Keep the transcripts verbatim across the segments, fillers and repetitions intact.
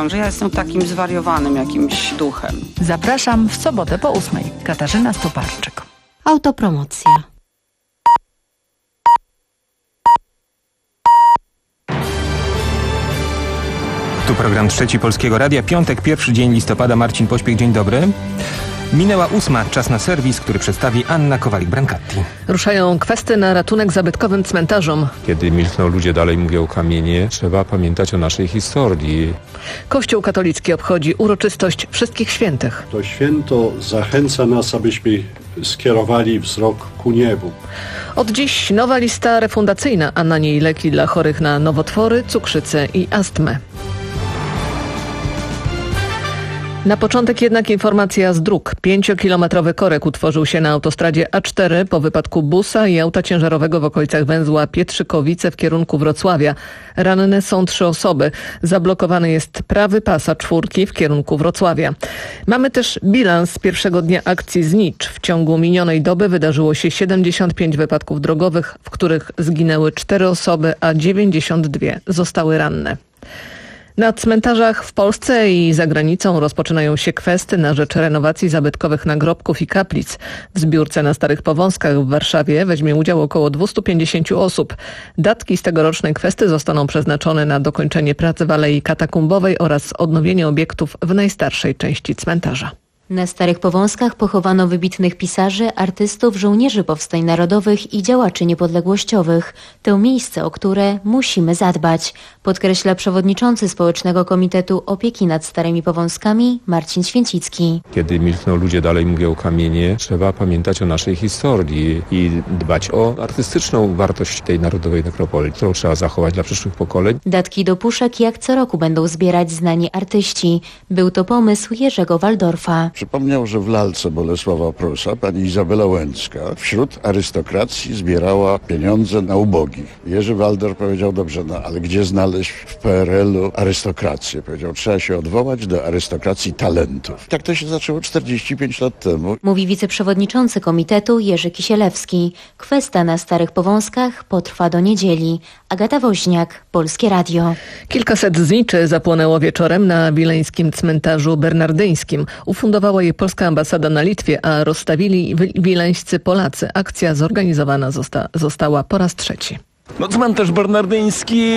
mówią, że ja jestem takim zwariowanym jakimś duchem. Zapraszam w sobotę po ósmej. Katarzyna Stoparczyk. Autopromocja. Tu program Trzeci Polskiego Radia. Piątek, pierwszy dzień listopada. Marcin Pośpiech, dzień dobry. Minęła ósma, czas na serwis, który przedstawi Anna Kowalik-Brancatti. Ruszają kwestie na ratunek zabytkowym cmentarzom. Kiedy milkną ludzie, dalej mówią kamienie, trzeba pamiętać o naszej historii. Kościół katolicki obchodzi uroczystość Wszystkich Świętych. To święto zachęca nas, abyśmy skierowali wzrok ku niebu. Od dziś nowa lista refundacyjna, a na niej leki dla chorych na nowotwory, cukrzycę i astmę. Na początek jednak informacja z dróg. Pięciokilometrowy korek utworzył się na autostradzie A cztery po wypadku busa i auta ciężarowego w okolicach węzła Pietrzykowice w kierunku Wrocławia. Ranne są trzy osoby. Zablokowany jest prawy pas A cztery w kierunku Wrocławia. Mamy też bilans pierwszego dnia akcji Znicz. W ciągu minionej doby wydarzyło się siedemdziesiąt pięć wypadków drogowych, w których zginęły cztery osoby, a dziewięćdziesiąt dwie zostały ranne. Na cmentarzach w Polsce i za granicą rozpoczynają się kwestie na rzecz renowacji zabytkowych nagrobków i kaplic. W zbiórce na Starych Powązkach w Warszawie weźmie udział około dwieście pięćdziesiąt osób. Datki z tegorocznej kwesty zostaną przeznaczone na dokończenie pracy w Alei Katakumbowej oraz odnowienie obiektów w najstarszej części cmentarza. Na Starych Powązkach pochowano wybitnych pisarzy, artystów, żołnierzy powstań narodowych i działaczy niepodległościowych. To miejsce, o które musimy zadbać, podkreśla przewodniczący Społecznego Komitetu Opieki nad Starymi Powązkami Marcin Święcicki. Kiedy milkną ludzie, dalej mówią kamienie, trzeba pamiętać o naszej historii i dbać o artystyczną wartość tej narodowej nekropolii, którą trzeba zachować dla przyszłych pokoleń. Datki do puszek jak co roku będą zbierać znani artyści. Był to pomysł Jerzego Waldorfa. Przypomniał, że w lalce Bolesława Prusa pani Izabela Łęcka wśród arystokracji zbierała pieniądze na ubogich. Jerzy Waldor powiedział, dobrze, no ale gdzie znaleźć w P R L-u arystokrację? Powiedział, trzeba się odwołać do arystokracji talentów. Tak to się zaczęło czterdzieści pięć lat temu. Mówi wiceprzewodniczący komitetu Jerzy Kisielewski. Kwestia na Starych Powązkach potrwa do niedzieli. Agata Woźniak, Polskie Radio. Kilkaset zniczy zapłonęło wieczorem na wileńskim cmentarzu bernardyńskim. Ufundowała je polska ambasada na Litwie, a rozstawili wileńscy Polacy. Akcja zorganizowana zosta- została po raz trzeci. No, cmentarz bernardyński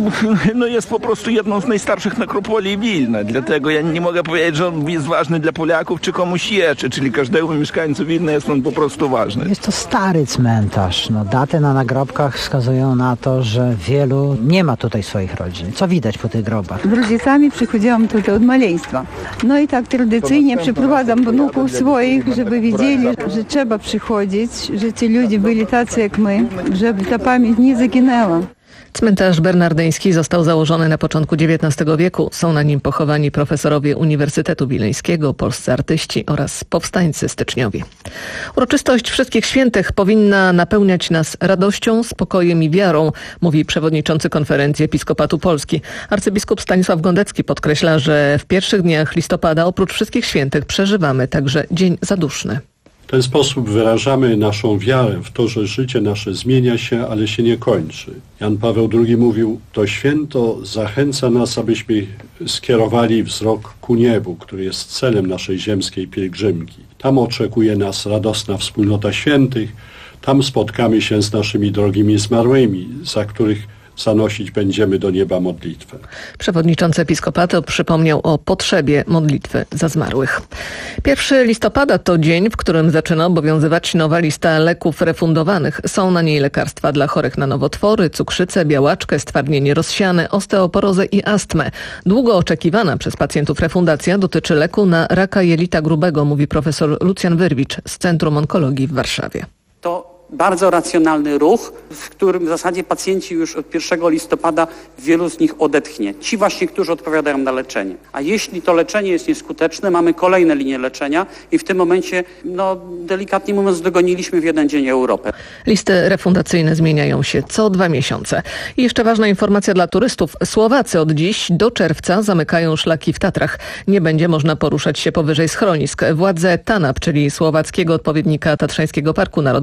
no, jest po prostu jedną z najstarszych nekropolii Wilna. Dlatego ja nie mogę powiedzieć, że on jest ważny dla Polaków czy komuś jeszcze, czyli każdemu mieszkańcu Wilna jest on po prostu ważny. Jest to stary cmentarz. No, daty na nagrobkach wskazują na to, że wielu nie ma tutaj swoich rodzin. Co widać po tych grobach? Z rodzicami przychodziłam tutaj od maleństwa. No i tak tradycyjnie przyprowadzam wnuków swoich, żeby widzieli, że trzeba przychodzić, że ci ludzie byli tacy jak my, żeby ta pamięć nie zaginęła. Cmentarz bernardyński został założony na początku dziewiętnastego wieku. Są na nim pochowani profesorowie Uniwersytetu Wileńskiego, polscy artyści oraz powstańcy styczniowi. Uroczystość Wszystkich Świętych powinna napełniać nas radością, spokojem i wiarą, mówi przewodniczący Konferencji Episkopatu Polski. Arcybiskup Stanisław Gondecki podkreśla, że w pierwszych dniach listopada oprócz Wszystkich Świętych przeżywamy także Dzień Zaduszny. W ten sposób wyrażamy naszą wiarę w to, że życie nasze zmienia się, ale się nie kończy. Jan Paweł drugi mówił, to święto zachęca nas, abyśmy skierowali wzrok ku niebu, który jest celem naszej ziemskiej pielgrzymki. Tam oczekuje nas radosna wspólnota świętych, tam spotkamy się z naszymi drogimi zmarłymi, za których zanosić będziemy do nieba modlitwę. Przewodniczący Episkopatu przypomniał o potrzebie modlitwy za zmarłych. pierwszego listopada to dzień, w którym zaczyna obowiązywać nowa lista leków refundowanych. Są na niej lekarstwa dla chorych na nowotwory, cukrzycę, białaczkę, stwardnienie rozsiane, osteoporozę i astmę. Długo oczekiwana przez pacjentów refundacja dotyczy leku na raka jelita grubego, mówi profesor Lucjan Wyrwicz z Centrum Onkologii w Warszawie. To bardzo racjonalny ruch, w którym w zasadzie pacjenci już od pierwszego listopada wielu z nich odetchnie. Ci właśnie, którzy odpowiadają na leczenie. A jeśli to leczenie jest nieskuteczne, mamy kolejne linie leczenia i w tym momencie, no delikatnie mówiąc, dogoniliśmy w jeden dzień Europę. Listy refundacyjne zmieniają się co dwa miesiące. I jeszcze ważna informacja dla turystów. Słowacy od dziś do czerwca zamykają szlaki w Tatrach. Nie będzie można poruszać się powyżej schronisk. Władze TANAP, czyli słowackiego odpowiednika Tatrzańskiego Parku Narodowego,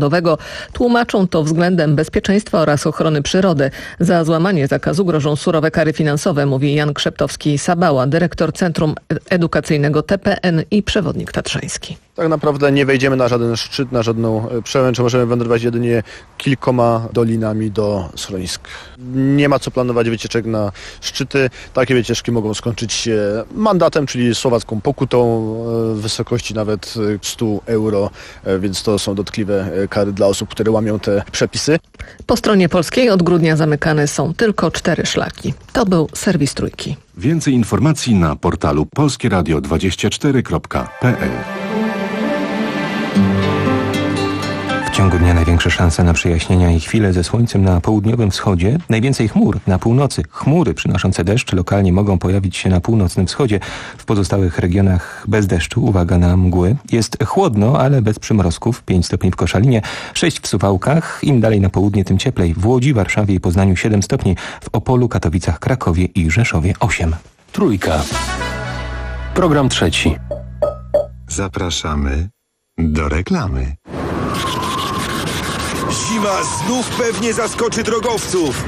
Tłumaczą to względem bezpieczeństwa oraz ochrony przyrody. Za złamanie zakazu grożą surowe kary finansowe, mówi Jan Krzeptowski-Sabała, dyrektor Centrum Edukacyjnego T P N i przewodnik tatrzański. Tak naprawdę nie wejdziemy na żaden szczyt, na żadną przełęcz. Możemy wędrować jedynie kilkoma dolinami do schronisk. Nie ma co planować wycieczek na szczyty. Takie wycieczki mogą skończyć się mandatem, czyli słowacką pokutą w wysokości nawet sto euro, więc to są dotkliwe kary dla osób, które łamią te przepisy. Po stronie polskiej od grudnia zamykane są tylko cztery szlaki. To był serwis Trójki. Więcej informacji na portalu polskie radio dwadzieścia cztery kropka p l. W ciągu dnia największe szanse na przejaśnienia i chwile ze słońcem na południowym wschodzie. Najwięcej chmur na północy. Chmury przynoszące deszcz lokalnie mogą pojawić się na północnym wschodzie. W pozostałych regionach bez deszczu. Uwaga na mgły. Jest chłodno, ale bez przymrozków. pięć stopni w Koszalinie, sześć w Suwałkach. Im dalej na południe, tym cieplej. W Łodzi, Warszawie i Poznaniu siedem stopni. W Opolu, Katowicach, Krakowie i Rzeszowie osiem. Trójka. Program trzeci. Zapraszamy do reklamy. Zima znów pewnie zaskoczy drogowców.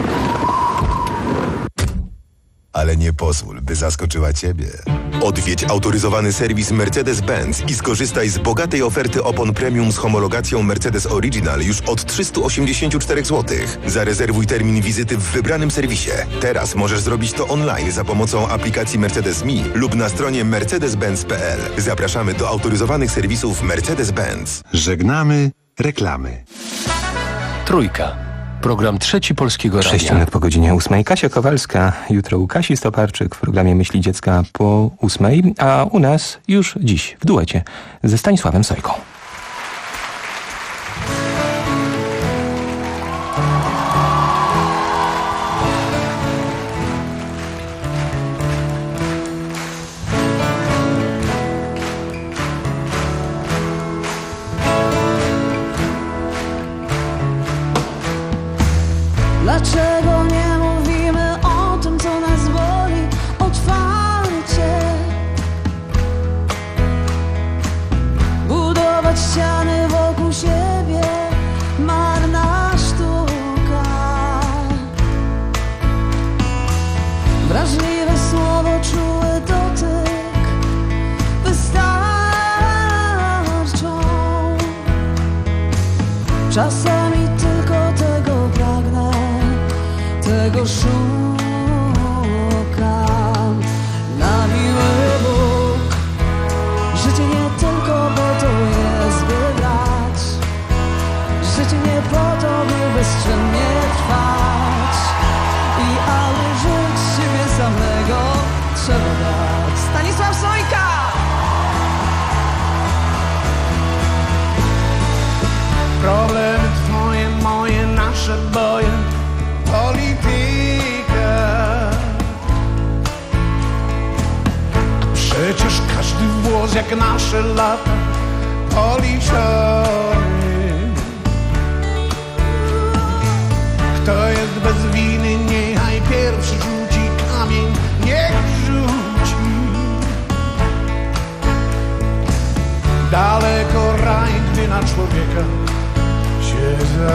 Ale nie pozwól, by zaskoczyła Ciebie. Odwiedź autoryzowany serwis Mercedes-Benz i skorzystaj z bogatej oferty opon premium z homologacją Mercedes Original już od trzysta osiemdziesiąt cztery złotych. Zarezerwuj termin wizyty w wybranym serwisie. Teraz możesz zrobić to online za pomocą aplikacji Mercedes Me lub na stronie mercedes benz kropka p l. Zapraszamy do autoryzowanych serwisów Mercedes-Benz. Żegnamy reklamy. Trójka. Program trzeci Polskiego Radia. Sześć minut po godzinie ósmej. Kasia Kowalska. Jutro u Kasi Stoparczyk w programie Myśli Dziecka po ósmej, a u nas już dziś w duecie ze Stanisławem Sojką. Dlaczego nie mówimy o tym, co nas boli otwarcie? Budować ściany wokół siebie, marna sztuka. Wrażliwe słowo, czuły dotyk wystarczą. Czasami tylko tego pragnę, tego szukam. Na miły Bóg, życie nie tylko po to jest, by grać. Życie nie po to, by bezczynnie trwać. I aby żyć siebie samego trzeba dać. Stanisław Sojka! Problemy twoje, moje, nasze boje, polityka. Przecież każdy włos jak nasze lata policzony. Kto jest bez winy, niechaj pierwszy rzuci kamień, niech rzuci. Daleko raj, gdy na człowieka się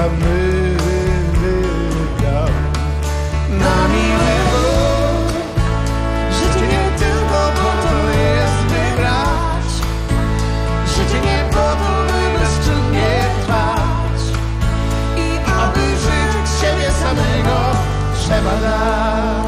zamyka. Na miły Bóg, życie nie tylko po to jest, by grać. Życie nie po to, by bezczynnie trwać. I aby żyć siebie samego trzeba dać.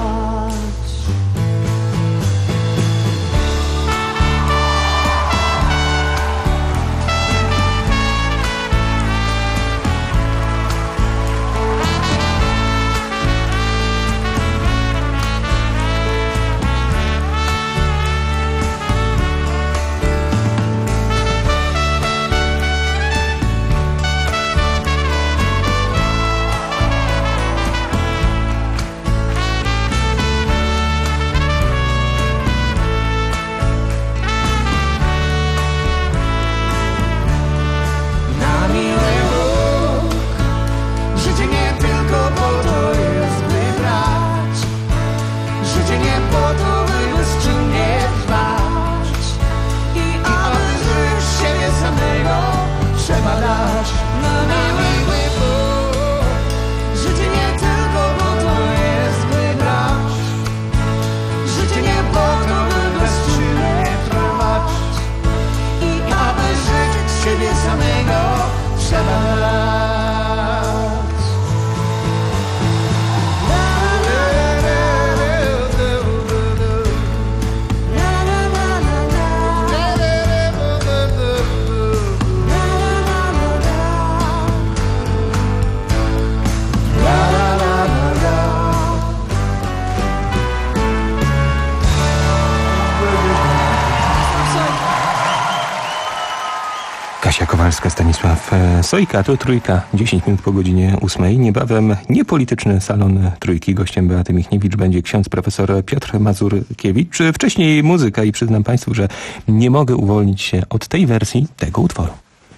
Kasia Kowalska, Stanisław Sojka, to Trójka, dziesięć minut po godzinie ósmej. Niebawem niepolityczny salon Trójki. Gościem Beaty Michniewicz będzie ksiądz profesor Piotr Mazurkiewicz. Wcześniej muzyka i przyznam Państwu, że nie mogę uwolnić się od tej wersji tego utworu.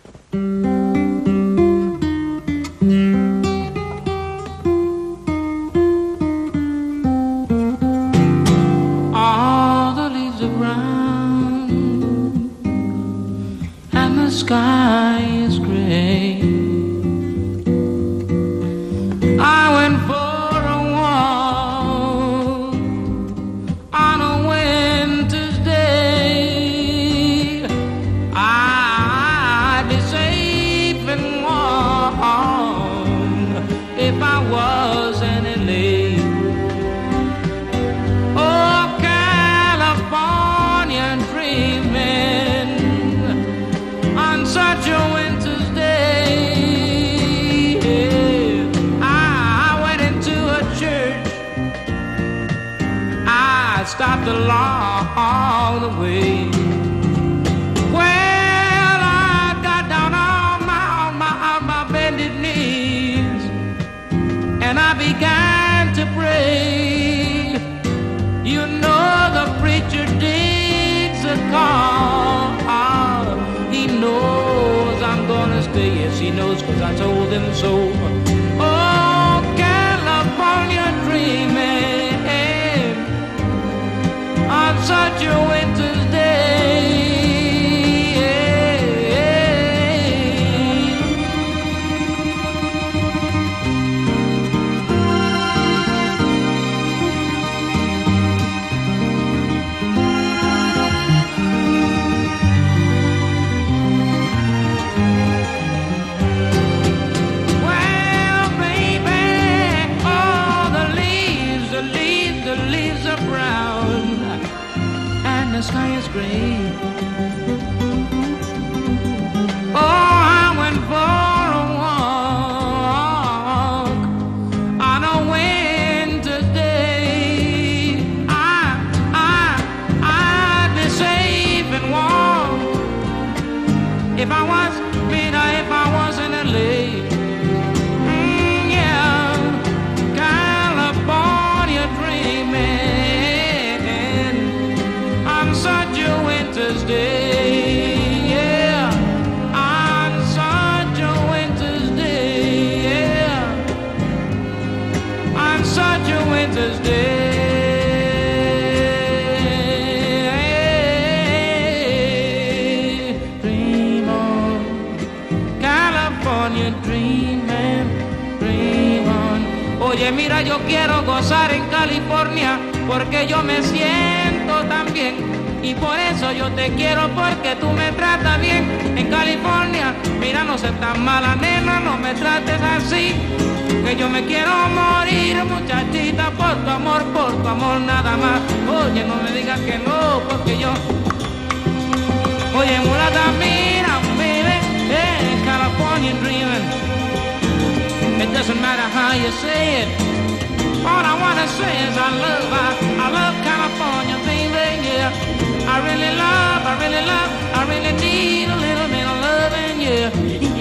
Sky is gray. I went for a walk on a winter's day. I'd be safe and warm if I was in L A. Oh, California dreaming on such a winter's day. I went into a church, I stopped along the way. Well, I got down on my, on my, on my bended knees, and I began to pray. You know the preacher digs a call. He knows I'm gonna stay. Yes, he knows, 'cause I told him so. Oh, California dreaming on such a winter's day. The sky is gray. Oh, I went for a walk on a winter's day. I, I, I'd be safe and warm if I was, you know, if I was in L A. Mm, yeah, California dreaming on such a winter's day, yeah, on such a winter's day, yeah, on such a winter's day. Dream on, California dreaming, dream on. Oye, mira, yo quiero gozar en California porque yo me siento tan bien. Y por eso yo te quiero, porque tú me tratas bien. En California, mira, no seas tan mala, nena, no me trates así, que yo me quiero morir, muchachita, por tu amor, por tu amor nada más. Oye, no me digas que no, porque yo... Oye, mulata, mira, baby, hey, California dreaming. It doesn't matter how you say it. All I wanna say is I love, I, I love California, baby, yeah. I really love, I really love, I really need a little bit of loving, yeah.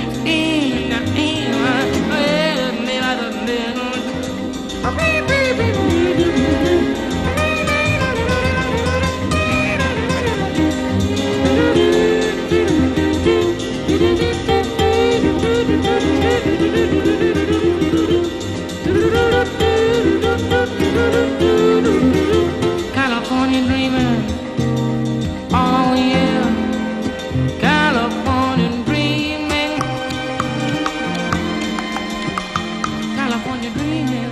California dreaming, oh yeah, California dreaming, California dreaming.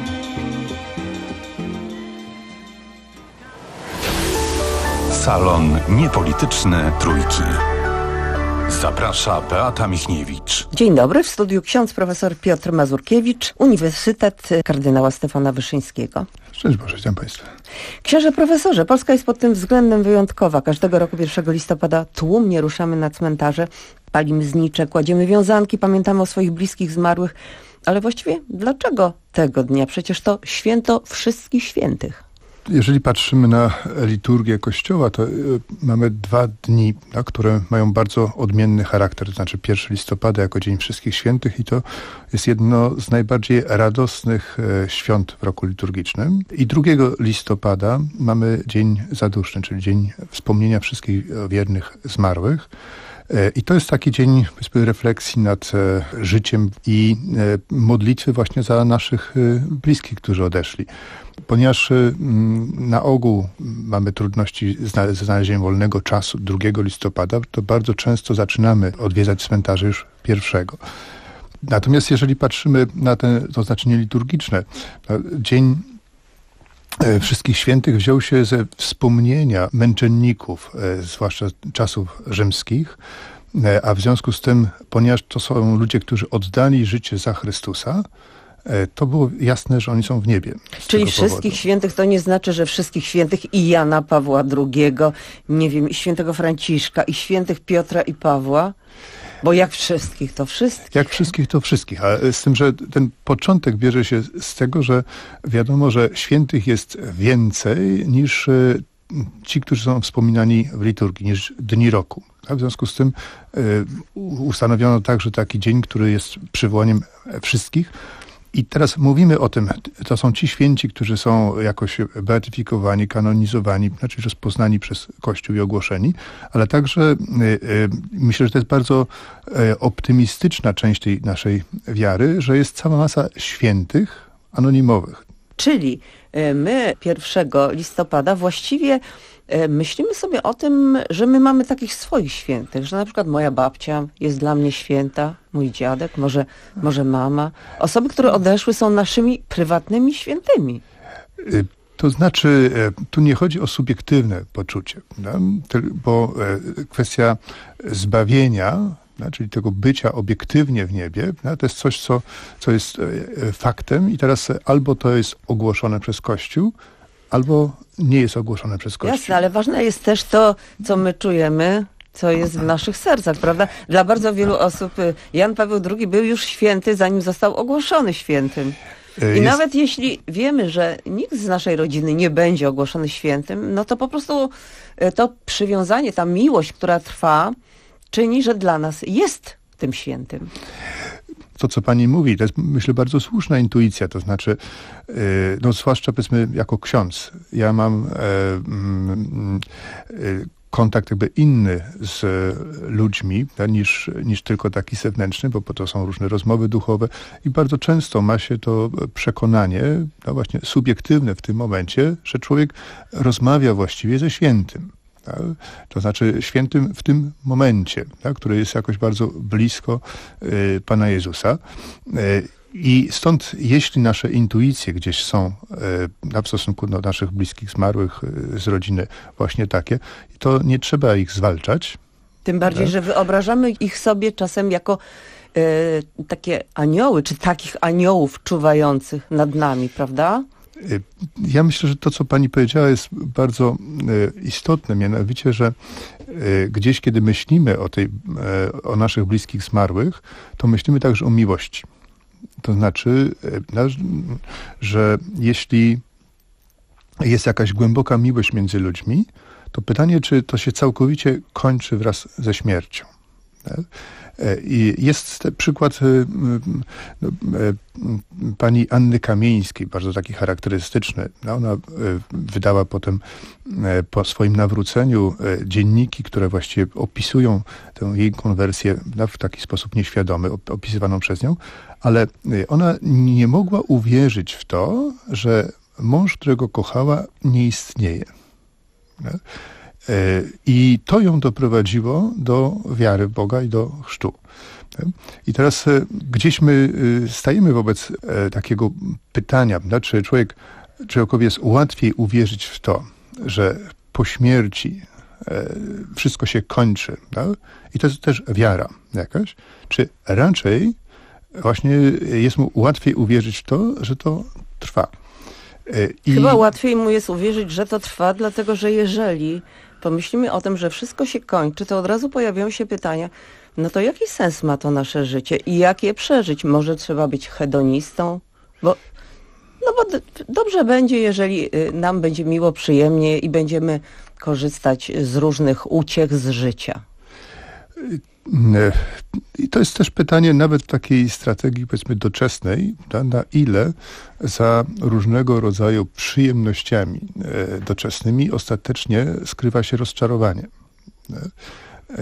Salon Niepolityczny Trójki. Zaprasza Beata Michniewicz. Dzień dobry, w studiu ksiądz profesor Piotr Mazurkiewicz, Uniwersytet kardynała Stefana Wyszyńskiego. Szczęść Boże, witam Państwa. Księże profesorze, Polska jest pod tym względem wyjątkowa. Każdego roku pierwszego listopada tłumnie ruszamy na cmentarze, palimy znicze, kładziemy wiązanki, pamiętamy o swoich bliskich zmarłych. Ale właściwie dlaczego tego dnia? Przecież to święto wszystkich świętych. Jeżeli patrzymy na liturgię Kościoła, to mamy dwa dni, no, które mają bardzo odmienny charakter. To znaczy pierwszego listopada jako Dzień Wszystkich Świętych i to jest jedno z najbardziej radosnych świąt w roku liturgicznym. I drugiego listopada mamy Dzień Zaduszny, czyli Dzień Wspomnienia Wszystkich Wiernych Zmarłych. I to jest taki dzień, powiedzmy, refleksji nad życiem i modlitwy właśnie za naszych bliskich, którzy odeszli. Ponieważ na ogół mamy trudności ze znalezieniem wolnego czasu drugiego listopada, to bardzo często zaczynamy odwiedzać cmentarze już pierwszego. Natomiast jeżeli patrzymy na ten, to znaczenie liturgiczne, Dzień Wszystkich Świętych wziął się ze wspomnienia męczenników, zwłaszcza czasów rzymskich, a w związku z tym, ponieważ to są ludzie, którzy oddali życie za Chrystusa, to było jasne, że oni są w niebie. Czyli Wszystkich powodu. Świętych to nie znaczy, że Wszystkich Świętych i Jana Pawła drugiego, nie wiem, i świętego Franciszka, i świętych Piotra i Pawła? Bo jak wszystkich, to wszystkich. Jak wszystkich, to wszystkich. A z tym, że ten początek bierze się z tego, że wiadomo, że świętych jest więcej niż ci, którzy są wspominani w liturgii, niż dni roku. A w związku z tym y, ustanowiono także taki dzień, który jest przywołaniem wszystkich. I teraz mówimy o tym, to są ci święci, którzy są jakoś beatyfikowani, kanonizowani, znaczy rozpoznani przez Kościół i ogłoszeni, ale także y, y, myślę, że to jest bardzo y, optymistyczna część tej naszej wiary, że jest cała masa świętych anonimowych. Czyli y, my pierwszego listopada właściwie y, myślimy sobie o tym, że my mamy takich swoich świętych, że na przykład moja babcia jest dla mnie święta, mój dziadek, może, może mama. Osoby, które odeszły, są naszymi prywatnymi świętymi. To znaczy, tu nie chodzi o subiektywne poczucie, no? Bo kwestia zbawienia, no, czyli tego bycia obiektywnie w niebie, no, to jest coś, co, co jest faktem i teraz albo to jest ogłoszone przez Kościół, albo nie jest ogłoszone przez Kościół. Jasne, ale ważne jest też to, co my czujemy, co jest w naszych sercach, prawda? Dla bardzo wielu osób Jan Paweł drugi był już święty, zanim został ogłoszony świętym. I jest... nawet jeśli wiemy, że nikt z naszej rodziny nie będzie ogłoszony świętym, no to po prostu to przywiązanie, ta miłość, która trwa, czyni, że dla nas jest tym świętym. To, co pani mówi, to jest, myślę, bardzo słuszna intuicja, to znaczy, no zwłaszcza, powiedzmy, jako ksiądz, ja mam e, mm, e, kontakt jakby inny z ludźmi niż, niż tylko taki zewnętrzny, bo po to są różne rozmowy duchowe i bardzo często ma się to przekonanie, no właśnie subiektywne w tym momencie, że człowiek rozmawia właściwie ze świętym. Tak? To znaczy świętym w tym momencie, tak? Który jest jakoś bardzo blisko y, Pana Jezusa. Y, I stąd, jeśli nasze intuicje gdzieś są y, w stosunku do naszych bliskich zmarłych y, z rodziny właśnie takie, to nie trzeba ich zwalczać. Tym bardziej, tak? Że wyobrażamy ich sobie czasem jako y, takie anioły, czy takich aniołów czuwających nad nami, prawda? Ja myślę, że to, co pani powiedziała, jest bardzo e, istotne, mianowicie, że e, gdzieś, kiedy myślimy o, tej, e, o naszych bliskich zmarłych, to myślimy także o miłości. To znaczy, e, że jeśli jest jakaś głęboka miłość między ludźmi, to pytanie, czy to się całkowicie kończy wraz ze śmiercią. Tak? I jest przykład no, pani Anny Kamieńskiej, bardzo taki charakterystyczny. No, ona wydała potem po swoim nawróceniu dzienniki, które właściwie opisują tę jej konwersję w taki sposób nieświadomy, opisywaną przez nią, ale ona nie mogła uwierzyć w to, że mąż, którego kochała, nie istnieje. No? I to ją doprowadziło do wiary w Boga i do chrztu. I teraz gdzieś my stajemy wobec takiego pytania, czy człowiek, człowiekowi jest łatwiej uwierzyć w to, że po śmierci wszystko się kończy, tak? I to jest też wiara jakaś, czy raczej właśnie jest mu łatwiej uwierzyć w to, że to trwa. I... Chyba łatwiej mu jest uwierzyć, że to trwa, dlatego że jeżeli pomyślimy o tym, że wszystko się kończy, to od razu pojawiają się pytania, no to jaki sens ma to nasze życie i jak je przeżyć? Może trzeba być hedonistą? Bo No bo d- dobrze będzie, jeżeli y, nam będzie miło, przyjemnie i będziemy korzystać z różnych uciech z życia. I to jest też pytanie nawet takiej strategii, powiedzmy, doczesnej, na, na ile za różnego rodzaju przyjemnościami e, doczesnymi ostatecznie skrywa się rozczarowanie. E, e,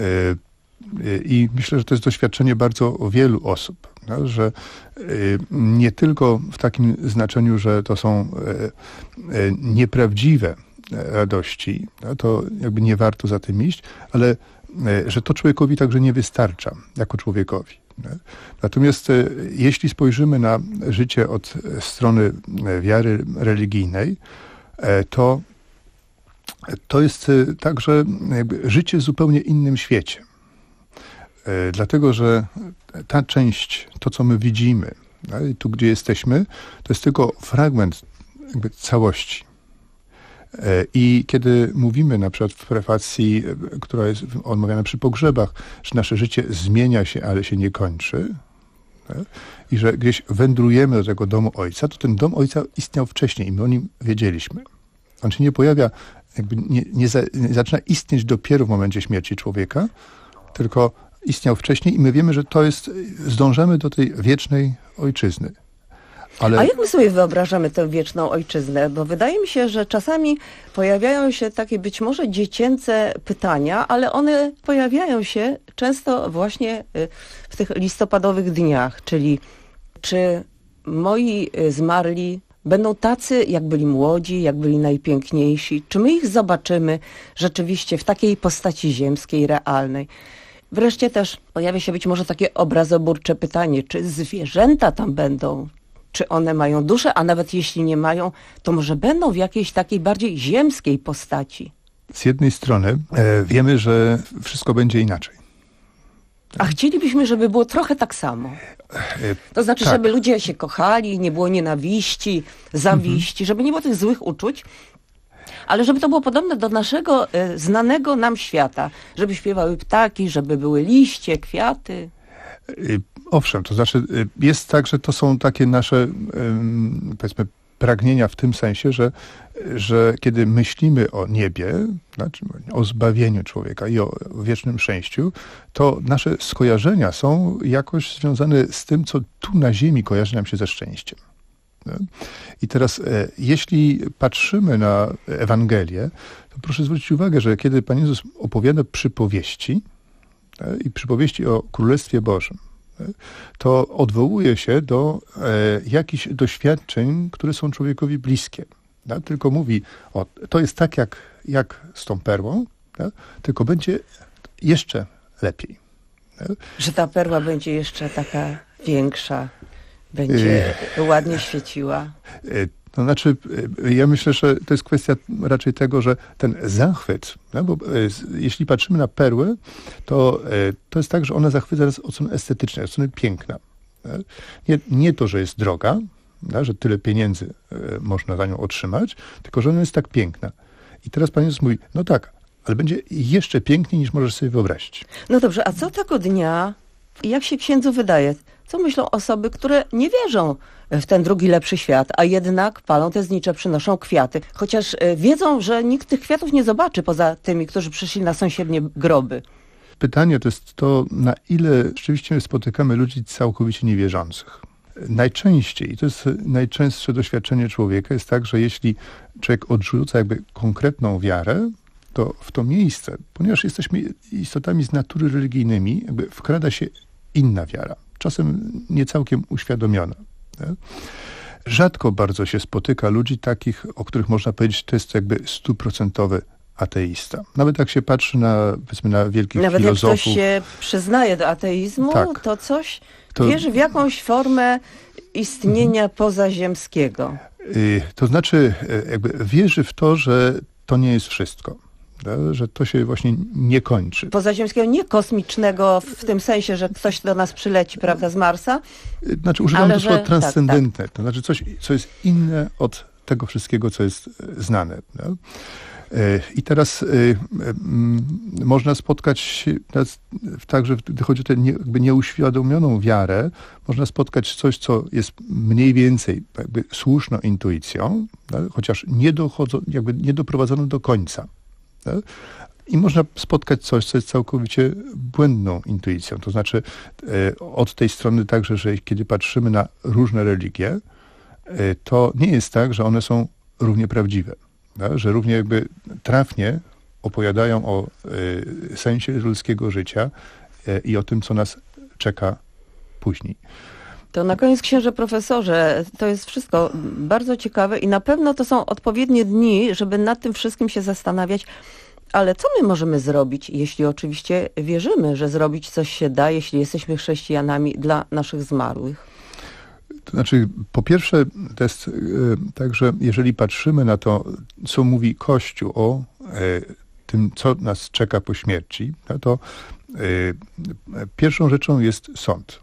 I myślę, że to jest doświadczenie bardzo wielu osób, no, że e, nie tylko w takim znaczeniu, że to są e, e, nieprawdziwe radości, no, to jakby nie warto za tym iść, ale że to człowiekowi także nie wystarcza, jako człowiekowi. Natomiast jeśli spojrzymy na życie od strony wiary religijnej, to, to jest także jakby życie w zupełnie innym świecie. Dlatego, że ta część, to co my widzimy, tu gdzie jesteśmy, to jest tylko fragment jakby całości. I kiedy mówimy na przykład w prefacji, która jest odmawiana przy pogrzebach, że nasze życie zmienia się, ale się nie kończy, tak? I że gdzieś wędrujemy do tego domu Ojca, to ten dom Ojca istniał wcześniej i my o nim wiedzieliśmy. On się nie pojawia, jakby nie, nie, za, nie zaczyna istnieć dopiero w momencie śmierci człowieka, tylko istniał wcześniej i my wiemy, że to jest, zdążamy do tej wiecznej Ojczyzny. Ale... A jak my sobie wyobrażamy tę wieczną ojczyznę? Bo wydaje mi się, że czasami pojawiają się takie być może dziecięce pytania, ale one pojawiają się często właśnie w tych listopadowych dniach, czyli czy moi zmarli będą tacy, jak byli młodzi, jak byli najpiękniejsi? Czy my ich zobaczymy rzeczywiście w takiej postaci ziemskiej, realnej? Wreszcie też pojawia się być może takie obrazoburcze pytanie, czy zwierzęta tam będą? Czy one mają duszę, a nawet jeśli nie mają, to może będą w jakiejś takiej bardziej ziemskiej postaci? Z jednej strony e, wiemy, że wszystko będzie inaczej. A chcielibyśmy, żeby było trochę tak samo. To znaczy, tak. żeby ludzie się kochali, nie było nienawiści, zawiści, mhm. żeby nie było tych złych uczuć, ale żeby to było podobne do naszego e, znanego nam świata. Żeby śpiewały ptaki, żeby były liście, kwiaty. Owszem, to znaczy jest tak, że to są takie nasze, powiedzmy, pragnienia w tym sensie, że, że kiedy myślimy o niebie, znaczy o zbawieniu człowieka i o wiecznym szczęściu, to nasze skojarzenia są jakoś związane z tym, co tu na ziemi kojarzy nam się ze szczęściem. I teraz, jeśli patrzymy na Ewangelię, to proszę zwrócić uwagę, że kiedy Pan Jezus opowiada przypowieści i przypowieści o Królestwie Bożym, to odwołuje się do e, jakichś doświadczeń, które są człowiekowi bliskie. Tak? Tylko mówi, o, to jest tak jak, jak z tą perłą, tak? Tylko będzie jeszcze lepiej. Tak? Że ta perła będzie jeszcze taka większa, będzie e, ładnie świeciła. E, To znaczy, ja myślę, że to jest kwestia raczej tego, że ten zachwyt, no bo jeśli patrzymy na perły, to, to jest tak, że ona zachwyca nas od strony estetycznej, od strony piękna. Nie, nie to, że jest droga, że tyle pieniędzy można za nią otrzymać, tylko że ona jest tak piękna. I teraz Pan Jezus mówi, no tak, ale będzie jeszcze piękniej, niż możesz sobie wyobrazić. No dobrze, a co tego dnia, jak się księdzu wydaje, co myślą osoby, które nie wierzą w ten drugi, lepszy świat, a jednak palą te znicze, przynoszą kwiaty, chociaż wiedzą, że nikt tych kwiatów nie zobaczy poza tymi, którzy przyszli na sąsiednie groby? Pytanie to jest to, na ile rzeczywiście spotykamy ludzi całkowicie niewierzących. Najczęściej, i to jest najczęstsze doświadczenie człowieka, jest tak, że jeśli człowiek odrzuca jakby konkretną wiarę, to w to miejsce, ponieważ jesteśmy istotami z natury religijnymi, jakby wkrada się inna wiara. Czasem nie całkiem uświadomiona. Nie? Rzadko bardzo się spotyka ludzi takich, o których można powiedzieć, to jest jakby stuprocentowy ateista. Nawet jak się patrzy na, powiedzmy, na wielkich Nawet filozofów. Nawet jak ktoś się przyznaje do ateizmu, tak. to coś to, wierzy w jakąś formę istnienia mhm. pozaziemskiego. Yy, to znaczy jakby wierzy w to, że to nie jest wszystko. Że to się właśnie nie kończy. Pozaziemskiego, nie kosmicznego w tym sensie, że ktoś do nas przyleci, prawda, z Marsa? Znaczy używam to słowa transcendentne, tak, tak. To znaczy coś, co jest inne od tego wszystkiego, co jest znane. No? I teraz y, y, można spotkać się teraz, także, gdy chodzi o tę nie, jakby nieuświadomioną wiarę, można spotkać coś, co jest mniej więcej jakby słuszną intuicją, tak? Chociaż nie, dochodzą, jakby nie doprowadzoną do końca. Tak? I można spotkać coś, co jest całkowicie błędną intuicją. To znaczy y, od tej strony także, że kiedy patrzymy na różne religie, y, to nie jest tak, że one są równie prawdziwe. Tak? Że równie jakby trafnie opowiadają o y, sensie ludzkiego życia y, i o tym, co nas czeka później. To na koniec, księże profesorze, to jest wszystko bardzo ciekawe i na pewno to są odpowiednie dni, żeby nad tym wszystkim się zastanawiać. Ale co my możemy zrobić, jeśli oczywiście wierzymy, że zrobić coś się da, jeśli jesteśmy chrześcijanami, dla naszych zmarłych? To znaczy, po pierwsze, to jest tak, że jeżeli patrzymy na to, co mówi Kościół o tym, co nas czeka po śmierci, to pierwszą rzeczą jest sąd.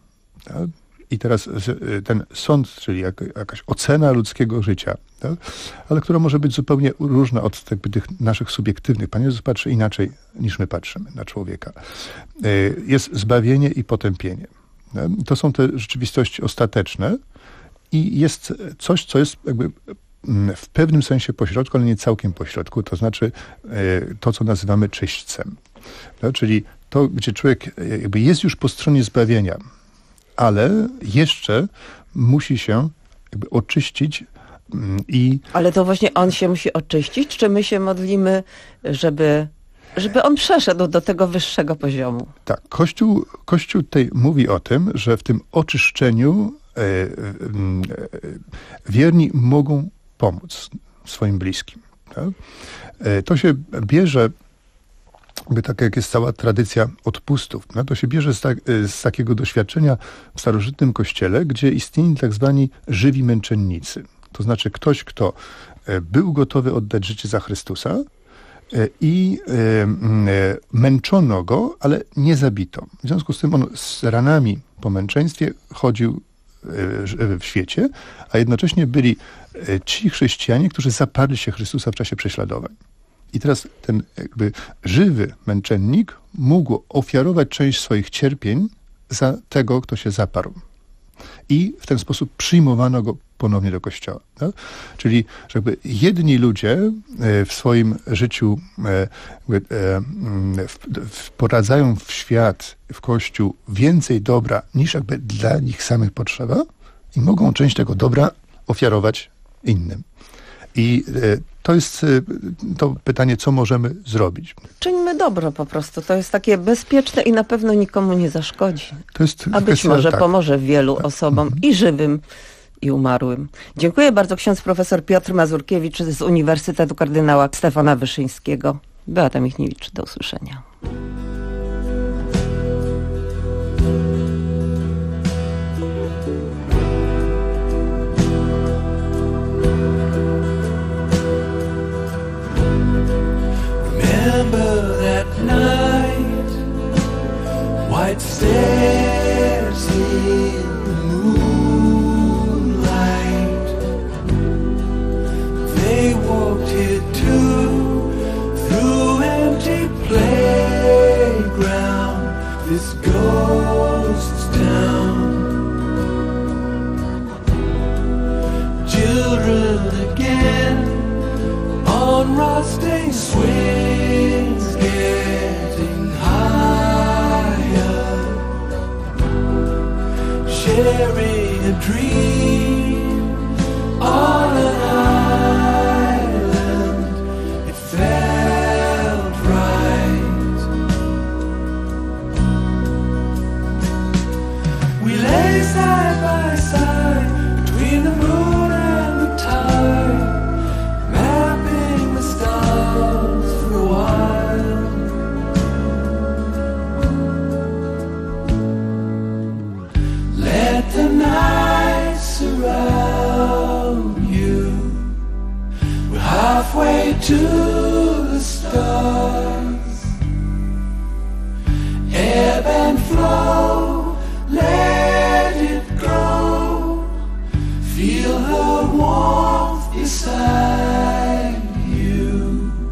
I teraz ten sąd, czyli jakaś ocena ludzkiego życia, tak? Ale która może być zupełnie różna od jakby tych naszych subiektywnych. Pan Jezus patrzy inaczej, niż my patrzymy na człowieka. Jest zbawienie i potępienie. To są te rzeczywistości ostateczne i jest coś, co jest jakby w pewnym sensie pośrodku, ale nie całkiem pośrodku, to znaczy to, co nazywamy czyśćcem. No, czyli to, gdzie człowiek jakby jest już po stronie zbawienia, ale jeszcze musi się jakby oczyścić i... Ale to właśnie on się musi oczyścić, czy my się modlimy, żeby... żeby on przeszedł do tego wyższego poziomu. Tak, Kościół, Kościół tutaj mówi o tym, że w tym oczyszczeniu e, e, wierni mogą pomóc swoim bliskim. Tak? E, to się bierze, jakby tak jak jest cała tradycja odpustów, no, to się bierze z, tak, z takiego doświadczenia w starożytnym Kościele, gdzie istnieli tak zwani żywi męczennicy. To znaczy ktoś, kto był gotowy oddać życie za Chrystusa, i y, męczono go, ale nie zabito. W związku z tym on z ranami po męczeństwie chodził y, w świecie, a jednocześnie byli y, ci chrześcijanie, którzy zaparli się Chrystusa w czasie prześladowań. I teraz ten jakby żywy męczennik mógł ofiarować część swoich cierpień za tego, kto się zaparł. I w ten sposób przyjmowano go ponownie do Kościoła. Tak? Czyli żeby jedni ludzie w swoim życiu wprowadzają w świat, w Kościół więcej dobra niż jakby dla nich samych potrzeba i mogą część tego dobra ofiarować innym. I to jest to pytanie, co możemy zrobić. Czyńmy dobro po prostu. To jest takie bezpieczne i na pewno nikomu nie zaszkodzi. To jest A być może tak. pomoże wielu osobom mhm. i żywym, i umarłym. Dziękuję bardzo. Ksiądz profesor Piotr Mazurkiewicz z Uniwersytetu Kardynała Stefana Wyszyńskiego. Beata Michniewicz. Do usłyszenia. Remember that night, white stairs in the moonlight. They walked here too, through empty playground, this ghost town. Children again on rusting swings, getting higher, sharing a dream on an island. It felt right. We lay side by side between the moon and the tide, mapping the stars for a while. Let the night surround you. We're halfway to the stars. Ebb and flow, let it grow. Feel the warmth beside you.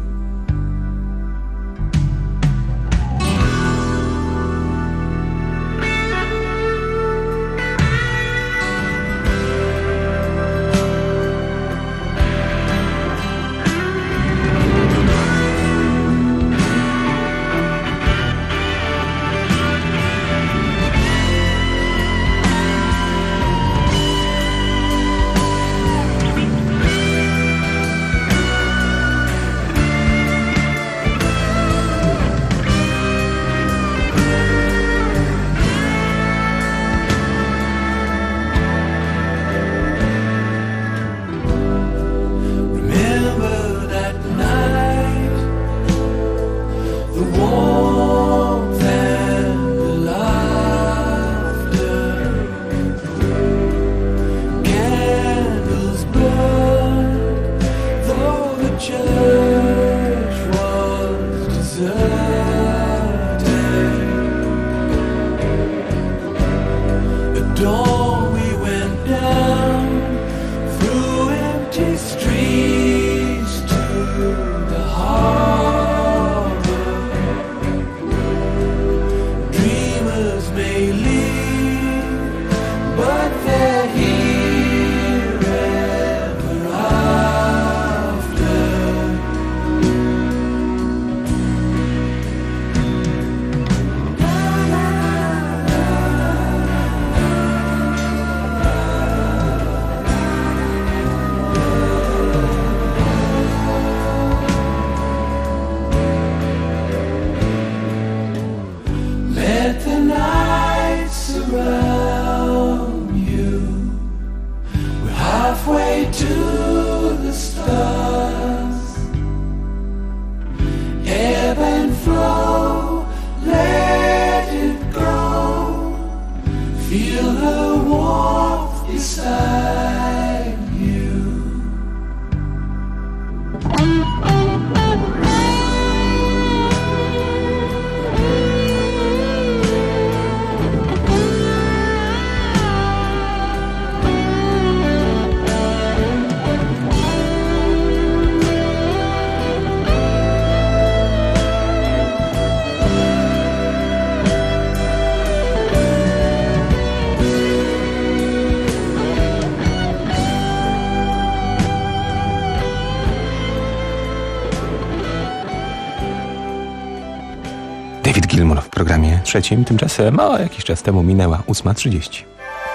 David Gilmour w programie trzecim. Tymczasem o jakiś czas temu minęła ósma trzydzieści.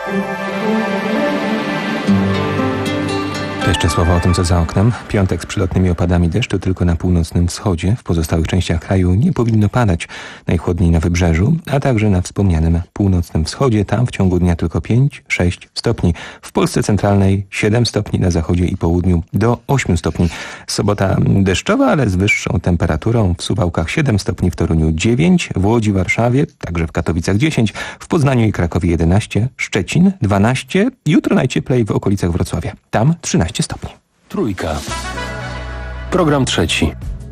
To jeszcze słowa o tym, co za oknem. Piątek z przelotnymi opadami deszczu tylko na północnym wschodzie. W pozostałych częściach kraju nie powinno padać. Najchłodniej na wybrzeżu, a także na wspomnianym północnym wschodzie. Tam w ciągu dnia tylko pięć sześć stopni. W Polsce centralnej siedem stopni, na zachodzie i południu do ośmiu stopni. Sobota deszczowa, ale z wyższą temperaturą. W Suwałkach siedem stopni, w Toruniu dziewięć, w Łodzi, Warszawie, także w Katowicach dziesięć, w Poznaniu i Krakowie jedenaście, Szczecin dwanaście, jutro najcieplej w okolicach Wrocławia. Tam trzynaście stopni. Trójka. Program trzeci.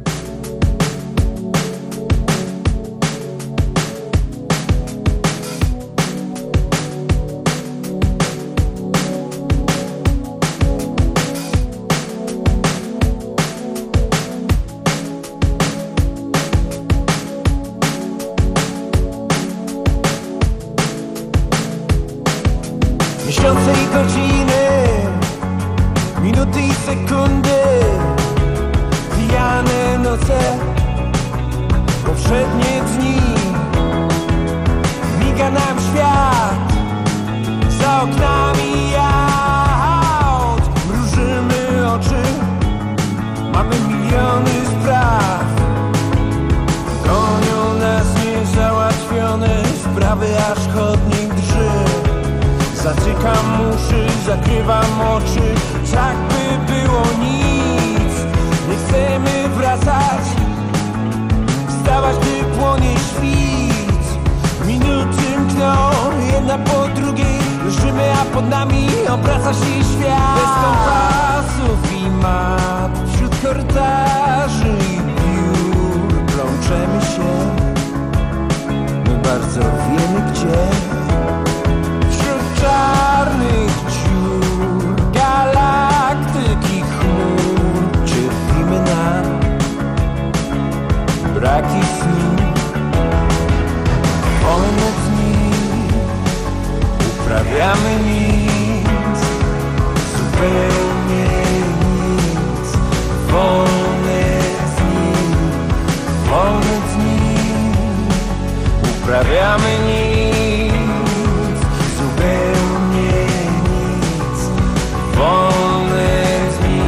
Miesiące i godziny, minuty i sekundy, pijane noce, poprzednie dni. Miga nam świat za oknami aut. Mrużymy oczy, mamy miliony spraw. Gonią nas niezałatwione sprawy, aż chodnik drży. Zatykam uszy, zakrywam oczy, tak by było nic. Nie chcemy wracać, wstawać, gdy płonie świt. Minuty mkną, jedna po drugiej, leżymy, a pod nami obraca się świat. Bez kompasów i map, wśród korytarzy i biur plączemy się, my bardzo wiemy gdzie. Czarnych dziur, galaktyki chmur, cierpimy na braki snu. Wolne dni, uprawiamy nic, zupełnie nic. Wolne dni, wolne dni, uprawiamy nic. Zupełnie nic, wolne dni.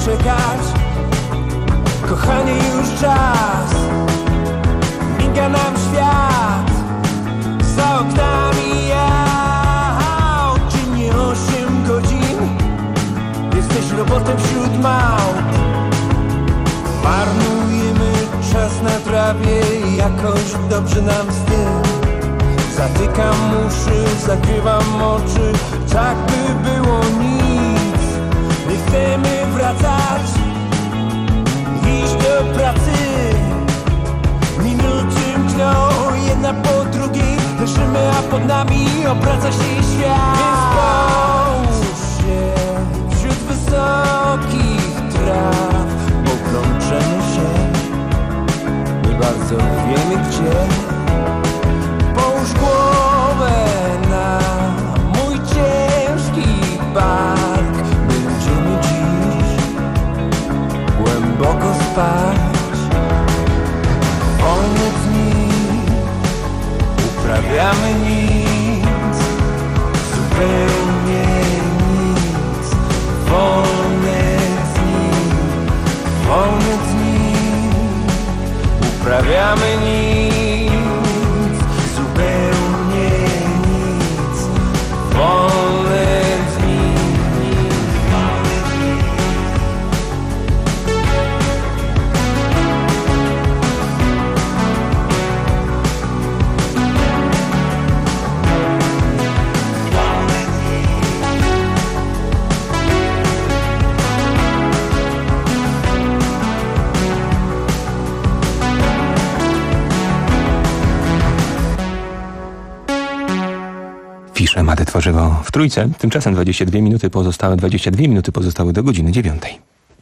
czekać. Kochanie, już czas, miga nam świat, za oknami aut. Dziennie osiem godzin, jesteś robotem wśród małp. Marnujemy czas na trawie i jakoś dobrze nam z tym. Zatykam uszy, zakrywam oczy, tak by było nic. Nie chcemy wracać, iść do pracy. Minuty mkną, jedna po drugiej. Leżymy, a pod nami obraca się świat. Więc połóż się wśród wysokich traw. Poplączemy się, nie bardzo wiemy gdzie. Połóż głowę na mój ciężki bark. Będziemy dziś głęboko spać. Wolne dni, uprawiamy nic, zupełnie nic. Wolne dni, wolne dni, uprawiamy nic, zupełnie nic. Wolne dni. Fisze Mate Tworzywo w Trójce. Tymczasem dwadzieścia dwie minuty pozostałe, dwadzieścia dwie minuty pozostały do godziny dziewiątej.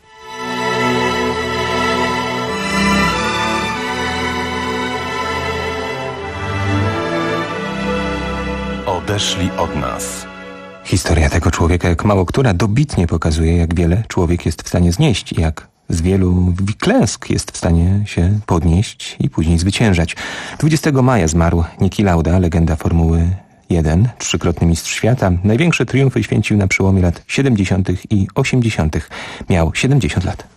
Odeszli od nas. Historia tego człowieka, jak mało która, dobitnie pokazuje, jak wiele człowiek jest w stanie znieść i jak z wielu klęsk jest w stanie się podnieść i później zwyciężać. dwudziestego maja zmarł Niki Lauda, legenda Formuły jeden, trzykrotny mistrz świata. Największe triumfy święcił na przełomie lat siedemdziesiątych i osiemdziesiątych. Miał siedemdziesiąt lat.